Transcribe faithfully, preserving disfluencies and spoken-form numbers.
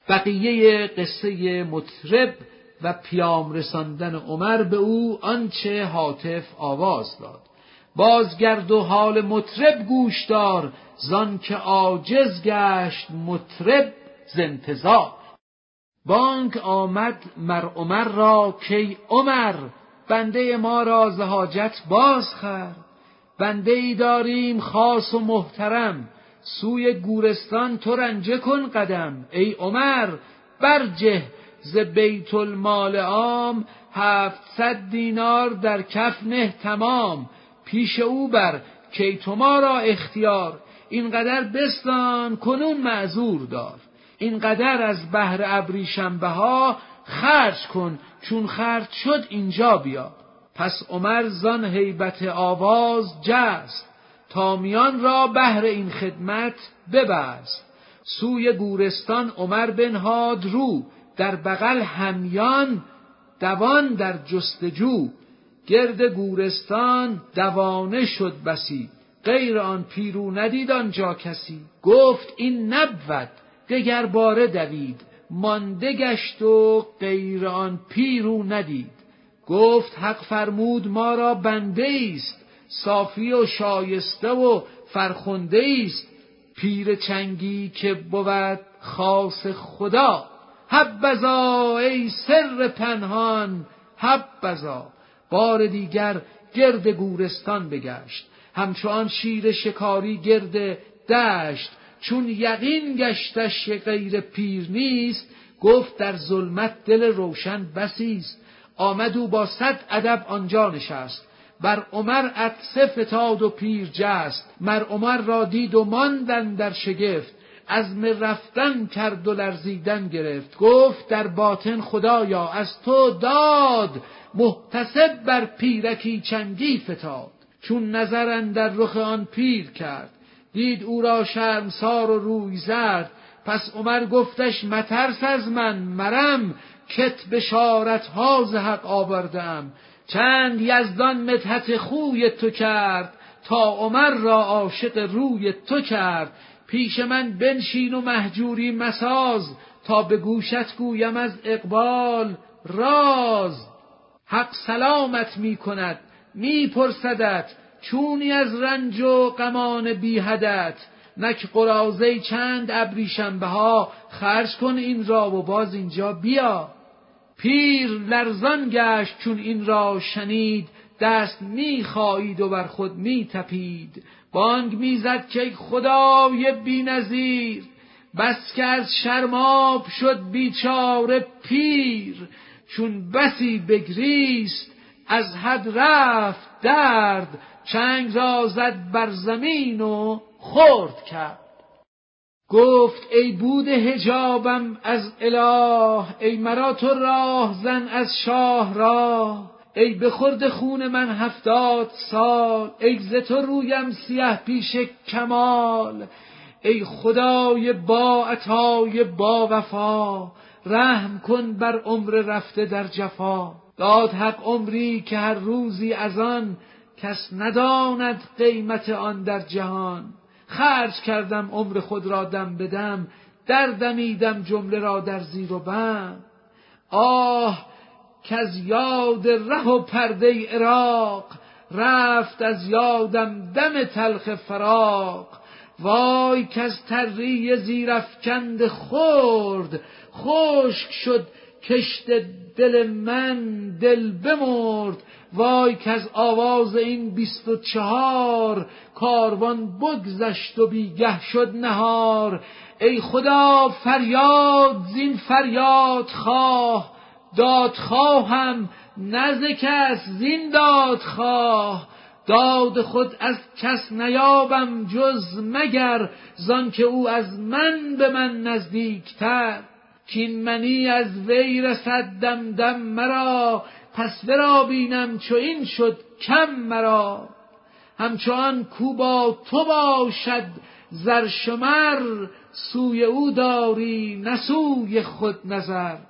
بقیه قصه مطرب و پیام رساندن عمر به او آنچه هاتف آواز داد. بازگرد و حال مطرب گوش دار، زان که عاجز گشت مطرب ز انتظار. بانگ آمد مر عمر را کی عمر، بنده ما را ز حاجت بازخر. بنده ای داریم خاص و محترم، سوی گورستان تو رنجه کن قدم. ای عمر برجه ز بیت المال عام، هفتصد دینار در کف نه تمام. پیش او بر کی تو ما را اختیار، اینقدر بستان کنون معذور دار. اینقدر از بهر ابریشم بها، خرج کن چون خرج شد اینجا بیا. پس عمر زان هیبت آواز جست، تا میان را بهر این خدمت ببست. سوی گورستان عمر بنهاد رو، در بغل همیان دوان در جستجو. گرد گورستان دوانه شد بسی، غیر آن پیرو ندید آنجا کسی. گفت این نبود دگر باره دوید، مانده گشت و غیر آن پیرو ندید. گفت حق فرمود ما را بنده ایست، صافی و شایسته و فرخنده ایست. پیر چنگی که بود خاص خدا، حبذا ای سر پنهان حبذا. بار دیگر گرد گورستان بگشت، همچون شیر شکاری گرد دشت. چون یقین گشتش غیر پیر نیست، گفت در ظلمت دل روشن بسیست. آمد او با صد ادب آنجا نشست، بر عمر عطسه فتاد و پیر جست. مر عمر را دید و ماندن در شگفت، عزم رفتن کرد و لرزیدن گرفت. گفت در باطن خدایا از تو داد، محتسب بر پیرکی چنگی فتاد. چون نظر اندر رخ آن پیر کرد، دید او را شرمسار و روی زرد. پس عمر گفتش مترس از من مرم، کت بشارتها ز حق آوردم. چند یزدان مدحت خوی تو کرد، تا عمر را عاشق روی تو کرد. پیش من بنشین و مهجوری مساز، تا به گوشت گویم از اقبال راز. حق سلامت می کند می پرسدت، چونی از رنج و غمان بی حدت. نک قراضه چند ابریشم بها، خرج کن این را و باز اینجا بیا. پیر لرزان گشت چون این را شنید، دست می خایید و بر خود می تپید. بانگ می زد که خدای بی نظیر، بس که از شرماب شد بیچاره پیر. چون بسی بگریست از حد رفت درد، چنگ را زد بر زمین و خرد کرد. گفت ای بود حجابم از اله، ای مرا تو راه زن از شاه راه. ای بخورد خون من هفتاد سال، ای ز تو رویم سیه پیش کمال. ای خدای با عطای با وفا، رحم کن بر عمر رفته در جفا. داد حق عمری که هر روزی از آن، کس نداند قیمت آن در جهان. خرج کردم عمر خود را دم بدم، دردمیدم جمله را در زیر و بم. آه کز یاد ره و پرده عراق، رفت از یادم دم تلخ فراق. وای کز تری زیرافکند خرد، خشک شد کشت دل من دل بمرد. وای کز آواز این بیست و چهار، کاروان بگذشت و بیگه شد نهار. ای خدا فریاد زین فریاد خواه، دادخواهم نه ز کس زین دادخواه. داد خود از کس نیابم جز مگر، زان که او از من به من نزدیکتر. کین منی از وی رسد دم دم مرا، پس ورا بینم چو این شد کم مرا. همچون کو با تو باشد زرشمر، سوی او داری نه سوی خود نظر.